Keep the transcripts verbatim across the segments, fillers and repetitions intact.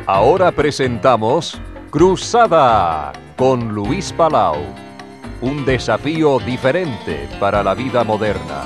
Ahora presentamos Cruzada con Luis Palau. Un desafío diferente para la vida moderna.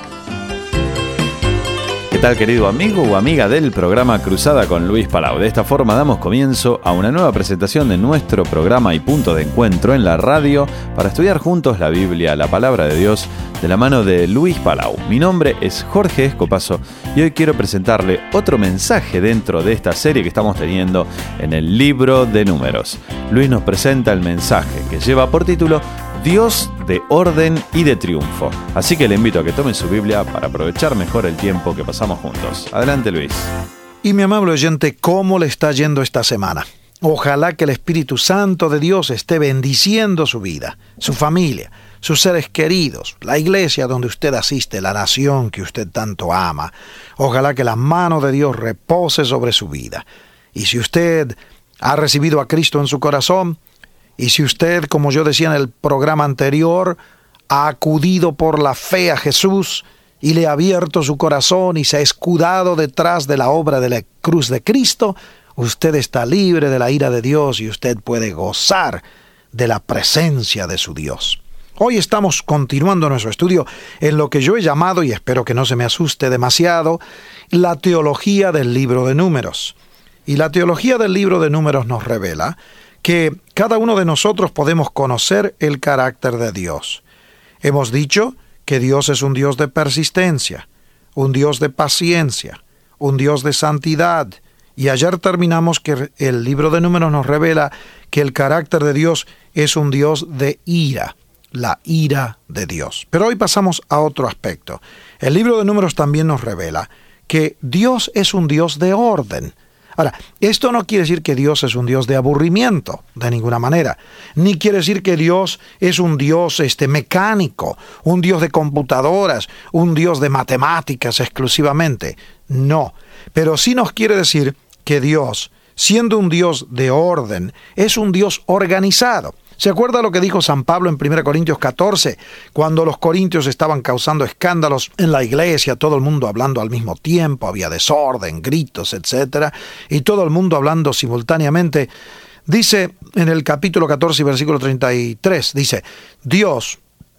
¿Qué tal, querido amigo o amiga del programa Cruzada con Luis Palau? De esta forma damos comienzo a una nueva presentación de nuestro programa y punto de encuentro en la radio para estudiar juntos la Biblia, la palabra de Dios, de la mano de Luis Palau. Mi nombre es Jorge Escopazo y hoy quiero presentarle otro mensaje dentro de esta serie que estamos teniendo en el libro de Números. Luis nos presenta el mensaje que lleva por título Dios de orden y de triunfo. Así que le invito a que tome su Biblia para aprovechar mejor el tiempo que pasamos juntos. Adelante, Luis. Y mi amable oyente, ¿cómo le está yendo esta semana? Ojalá que el Espíritu Santo de Dios esté bendiciendo su vida, su familia, sus seres queridos, la iglesia donde usted asiste, la nación que usted tanto ama. Ojalá que la mano de Dios repose sobre su vida. Y si usted ha recibido a Cristo en su corazón, y si usted, como yo decía en el programa anterior, ha acudido por la fe a Jesús y le ha abierto su corazón y se ha escudado detrás de la obra de la cruz de Cristo, usted está libre de la ira de Dios y usted puede gozar de la presencia de su Dios. Hoy estamos continuando nuestro estudio en lo que yo he llamado, y espero que no se me asuste demasiado, la teología del libro de Números. Y la teología del libro de Números nos revela que cada uno de nosotros podemos conocer el carácter de Dios. Hemos dicho que Dios es un Dios de persistencia, un Dios de paciencia, un Dios de santidad. Y ayer terminamos que el libro de Números nos revela que el carácter de Dios es un Dios de ira, la ira de Dios. Pero hoy pasamos a otro aspecto. El libro de Números también nos revela que Dios es un Dios de orden. Ahora, esto no quiere decir que Dios es un Dios de aburrimiento, de ninguna manera. Ni quiere decir que Dios es un Dios este, mecánico, un Dios de computadoras, un Dios de matemáticas exclusivamente. No, pero sí nos quiere decir que Dios, siendo un Dios de orden, es un Dios organizado. ¿Se acuerda lo que dijo San Pablo en primera Corintios catorce? Cuando los corintios estaban causando escándalos en la iglesia, todo el mundo hablando al mismo tiempo, había desorden, gritos, etcétera, y todo el mundo hablando simultáneamente. Dice en el capítulo catorce, versículo treinta y tres, dice, Dios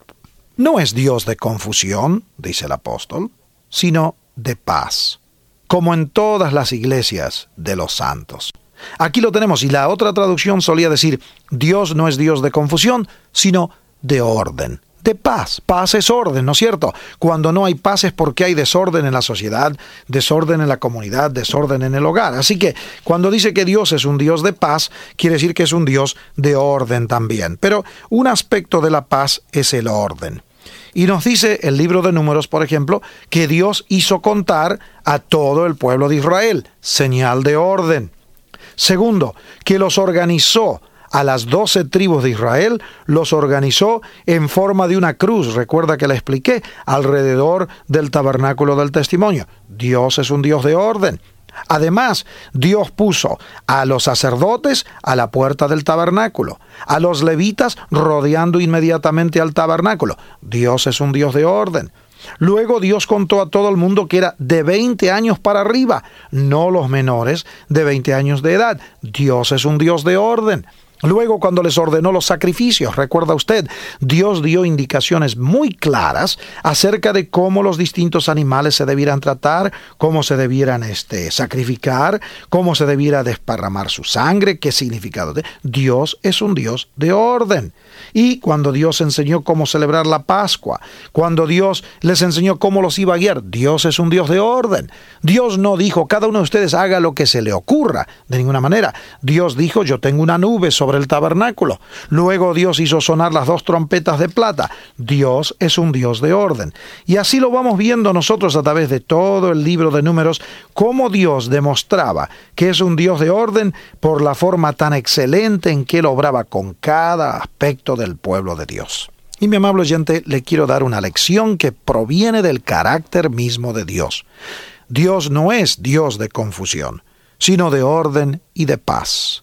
no es Dios de confusión, dice el apóstol, sino de paz, como en todas las iglesias de los santos. Aquí lo tenemos, y la otra traducción solía decir, Dios no es Dios de confusión, sino de orden, de paz. Paz es orden, ¿no es cierto? Cuando no hay paz es porque hay desorden en la sociedad, desorden en la comunidad, desorden en el hogar. Así que cuando dice que Dios es un Dios de paz, quiere decir que es un Dios de orden también. Pero un aspecto de la paz es el orden. Y nos dice el libro de Números, por ejemplo, que Dios hizo contar a todo el pueblo de Israel, señal de orden. Segundo, que los organizó a las doce tribus de Israel, los organizó en forma de una cruz, recuerda que la expliqué, alrededor del tabernáculo del testimonio. Dios es un Dios de orden. Además, Dios puso a los sacerdotes a la puerta del tabernáculo, a los levitas rodeando inmediatamente al tabernáculo. Dios es un Dios de orden. Luego Dios contó a todo el mundo que era de veinte años para arriba, no los menores de veinte años de edad. Dios es un Dios de orden. Luego, cuando les ordenó los sacrificios, recuerda usted, Dios dio indicaciones muy claras acerca de cómo los distintos animales se debieran tratar, cómo se debieran este, sacrificar, cómo se debiera desparramar su sangre, qué significado. De... Dios es un Dios de orden. Y cuando Dios enseñó cómo celebrar la Pascua, cuando Dios les enseñó cómo los iba a guiar, Dios es un Dios de orden. Dios no dijo, cada uno de ustedes haga lo que se le ocurra, de ninguna manera. Dios dijo, yo tengo una nube sobre el tabernáculo. Luego Dios hizo sonar las dos trompetas de plata. Dios es un Dios de orden. Y así lo vamos viendo nosotros a través de todo el libro de Números, cómo Dios demostraba que es un Dios de orden por la forma tan excelente en que Él obraba con cada aspecto del pueblo de Dios. Y mi amable oyente, le quiero dar una lección que proviene del carácter mismo de Dios. Dios no es Dios de confusión, sino de orden y de paz.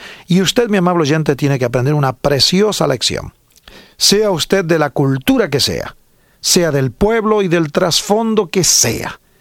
Y usted, mi amable oyente, tiene que aprender una preciosa lección. Sea usted de la cultura que sea, sea del pueblo y del trasfondo que sea.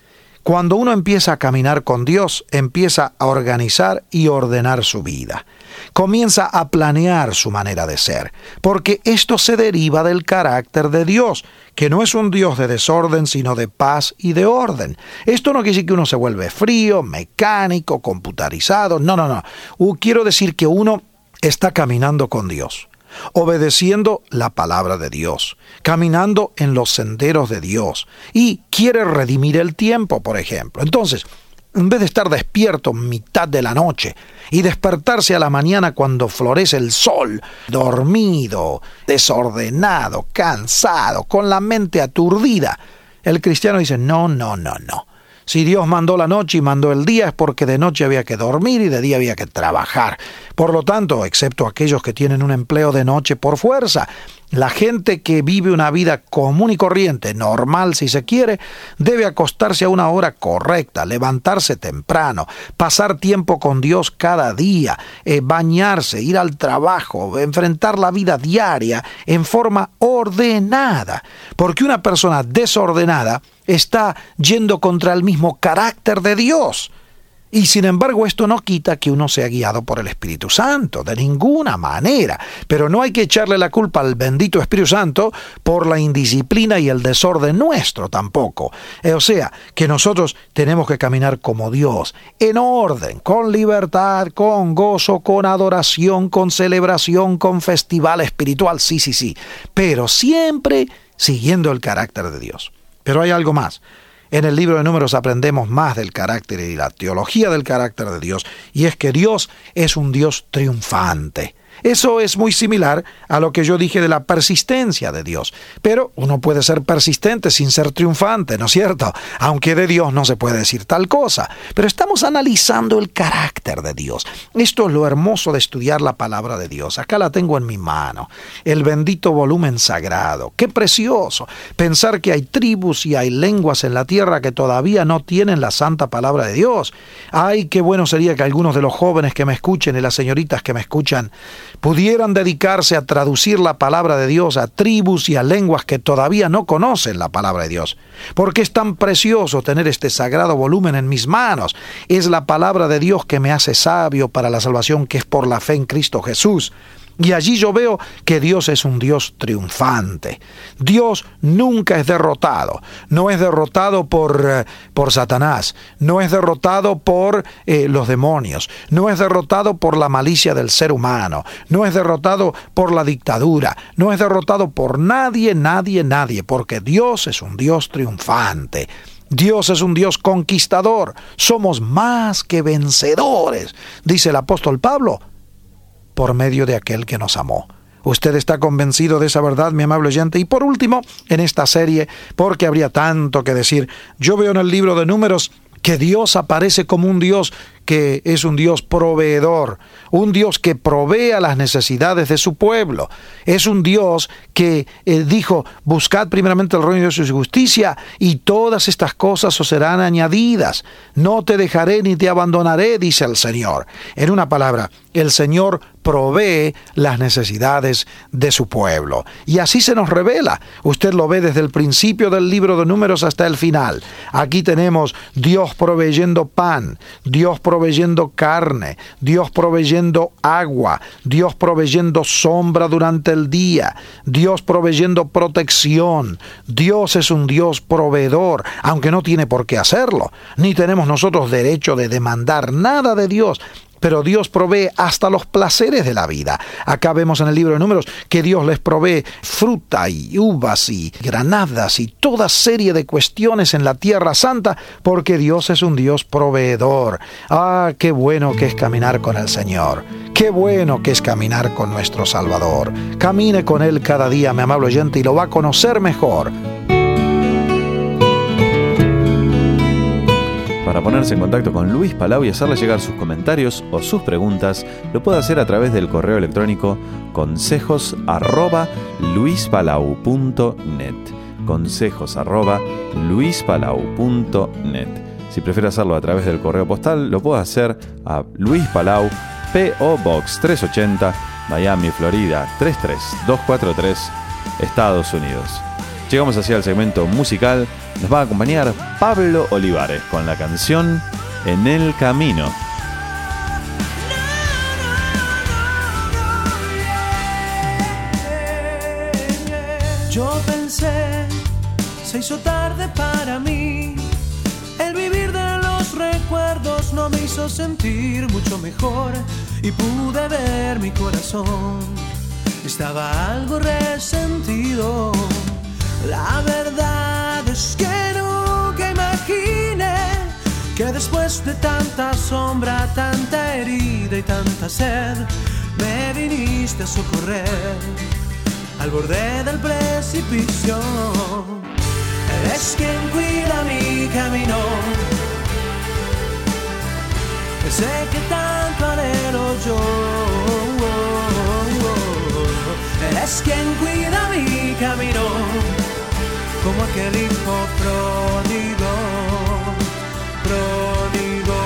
Cuando uno empieza a caminar con Dios, empieza a organizar y ordenar su vida. Comienza a planear su manera de ser, porque esto se deriva del carácter de Dios, que no es un Dios de desorden, sino de paz y de orden. Esto no quiere decir que uno se vuelve frío, mecánico, computarizado. No, no, no. Quiero decir que uno está caminando con Dios, obedeciendo la palabra de Dios, caminando en los senderos de Dios y quiere redimir el tiempo, por ejemplo. Entonces, en vez de estar despierto mitad de la noche y despertarse a la mañana cuando florece el sol, dormido, desordenado, cansado, con la mente aturdida, el cristiano dice, no, no, no, no. Si Dios mandó la noche y mandó el día es porque de noche había que dormir y de día había que trabajar. Por lo tanto, excepto aquellos que tienen un empleo de noche por fuerza, la gente que vive una vida común y corriente, normal si se quiere, debe acostarse a una hora correcta, levantarse temprano, pasar tiempo con Dios cada día, eh, bañarse, ir al trabajo, enfrentar la vida diaria en forma ordenada. Porque una persona desordenada está yendo contra el mismo carácter de Dios. Y sin embargo esto no quita que uno sea guiado por el Espíritu Santo, de ninguna manera. Pero no hay que echarle la culpa al bendito Espíritu Santo por la indisciplina y el desorden nuestro tampoco. Eh, o sea, que nosotros tenemos que caminar como Dios, en orden, con libertad, con gozo, con adoración, con celebración, con festival espiritual, sí, sí, sí. Pero siempre siguiendo el carácter de Dios. Pero hay algo más. En el libro de Números aprendemos más del carácter y la teología del carácter de Dios, y es que Dios es un Dios triunfante. Eso es muy similar a lo que yo dije de la persistencia de Dios. Pero uno puede ser persistente sin ser triunfante, ¿no es cierto? Aunque de Dios no se puede decir tal cosa. Pero estamos analizando el carácter de Dios. Esto es lo hermoso de estudiar la palabra de Dios. Acá la tengo en mi mano. El bendito volumen sagrado. ¡Qué precioso! Pensar que hay tribus y hay lenguas en la tierra que todavía no tienen la santa palabra de Dios. ¡Ay, qué bueno sería que algunos de los jóvenes que me escuchen y las señoritas que me escuchan pudieran dedicarse a traducir la palabra de Dios a tribus y a lenguas que todavía no conocen la palabra de Dios. Porque es tan precioso tener este sagrado volumen en mis manos. Es la palabra de Dios que me hace sabio para la salvación que es por la fe en Cristo Jesús. Y allí yo veo que Dios es un Dios triunfante. Dios nunca es derrotado. No es derrotado por, eh, por Satanás. No es derrotado por eh, los demonios. No es derrotado por la malicia del ser humano. No es derrotado por la dictadura. No es derrotado por nadie, nadie, nadie. Porque Dios es un Dios triunfante. Dios es un Dios conquistador. Somos más que vencedores, dice el apóstol Pablo, por medio de aquel que nos amó. ¿Usted está convencido de esa verdad, mi amable oyente? Y por último, en esta serie, porque habría tanto que decir, yo veo en el libro de Números que Dios aparece como un Dios que es un Dios proveedor, un Dios que provee a las necesidades de su pueblo. Es un Dios que eh, dijo, buscad primeramente el reino de Dios y su justicia, y todas estas cosas os serán añadidas. No te dejaré ni te abandonaré, dice el Señor. En una palabra, el Señor provee las necesidades de su pueblo. Y así se nos revela. Usted lo ve desde el principio del libro de Números hasta el final. Aquí tenemos Dios proveyendo pan, Dios proveyendo carne, Dios proveyendo agua, Dios proveyendo sombra durante el día, Dios proveyendo protección. Dios es un Dios proveedor, aunque no tiene por qué hacerlo. Ni tenemos nosotros derecho de demandar nada de Dios. Pero Dios provee hasta los placeres de la vida. Acá vemos en el libro de Números que Dios les provee fruta y uvas y granadas y toda serie de cuestiones en la tierra santa, porque Dios es un Dios proveedor. Ah, qué bueno que es caminar con el Señor. Qué bueno que es caminar con nuestro Salvador. Camine con Él cada día, mi amable oyente, y lo va a conocer mejor. Para ponerse en contacto con Luis Palau y hacerle llegar sus comentarios o sus preguntas, lo puede hacer a través del correo electrónico consejos arroba luispalau punto net. Consejos arroba luispalau punto net. Si prefiere hacerlo a través del correo postal, lo puede hacer a Luis Palau, P O Box trescientos ochenta, Miami, Florida tres tres dos cuatro tres, Estados Unidos. Llegamos así al segmento musical. Nos va a acompañar Pablo Olivares con la canción En el Camino. Yo pensé, se hizo tarde para mí. El vivir de los recuerdos no me hizo sentir mucho mejor. Y pude ver mi corazón, estaba algo resentido. La verdad es que nunca imaginé que después de tanta sombra, tanta herida y tanta sed, me viniste a socorrer al borde del precipicio. Eres quien cuida mi camino, ese que tanto anhelo yo. Eres quien cuida mi camino, como aquel hijo pródigo, pródigo.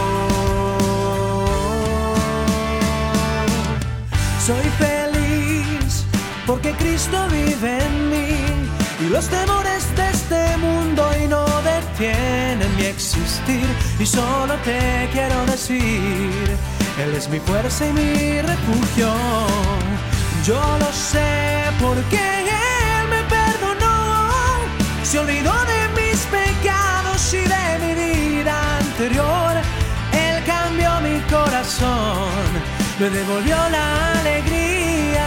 Soy feliz porque Cristo vive en mí, y los temores de este mundo y no detienen mi existir. Y solo te quiero decir, Él es mi fuerza y mi refugio. Yo lo sé porque Él me perdonó, se olvidó de mis pecados y de mi vida anterior. Él cambió mi corazón, me devolvió la alegría.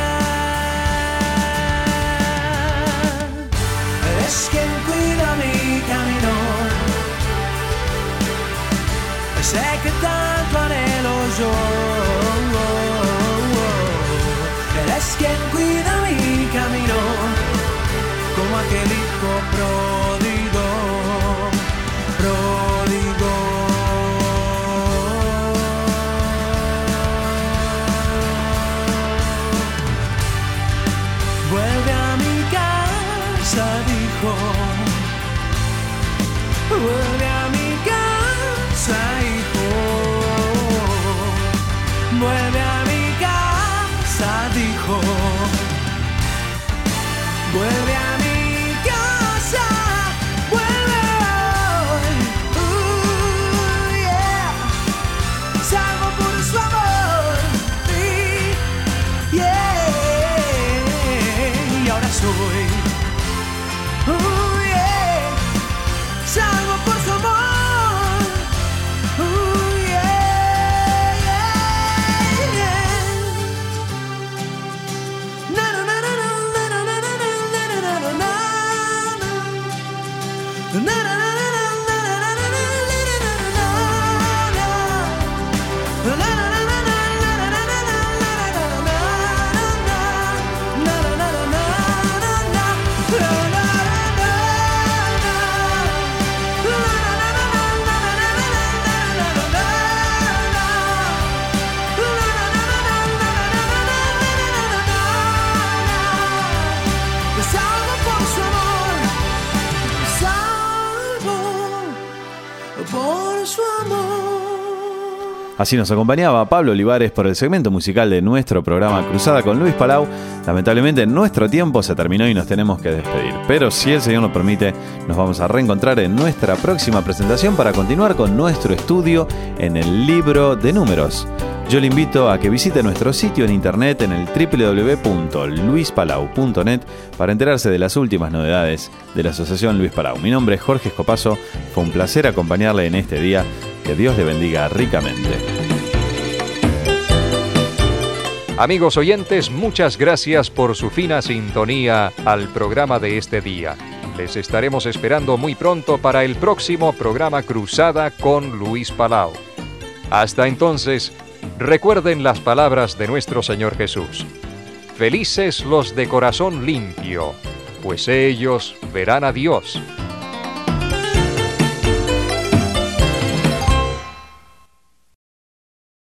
Es quien cuida mi camino, sé que tanto anhelo yo. Eres quien cuida mi camino, como aquel hijo pródigo, pródigo. Vuelve a mi casa, dijo. Vuelve a mi casa, hijo. Vuelve a mi casa, dijo. Vuelve a mi casa, vuelve hoy. Uh, yeah. Salvo por su amor. Y, yeah. Y ahora soy. Uh, yeah. Salvo por su amor. Uh, yeah, yeah, yeah. Na na na na na na na na na na na na. Na na na na na na na na salvo por su amor, salvo por su amor. Así nos acompañaba Pablo Olivares por el segmento musical de nuestro programa Cruzada con Luis Palau. Lamentablemente nuestro tiempo se terminó y nos tenemos que despedir, pero si el Señor nos permite, nos vamos a reencontrar en nuestra próxima presentación para continuar con nuestro estudio en el libro de números. Yo le invito a que visite nuestro sitio en internet en el doble u doble u doble u punto luis palau punto net para enterarse de las últimas novedades de la Asociación Luis Palau. Mi nombre es Jorge Escopazo, fue un placer acompañarle en este día. Que Dios le bendiga ricamente. Amigos oyentes, muchas gracias por su fina sintonía al programa de este día. Les estaremos esperando muy pronto para el próximo programa Cruzada con Luis Palau. Hasta entonces, recuerden las palabras de nuestro Señor Jesús. Felices los de corazón limpio, pues ellos verán a Dios.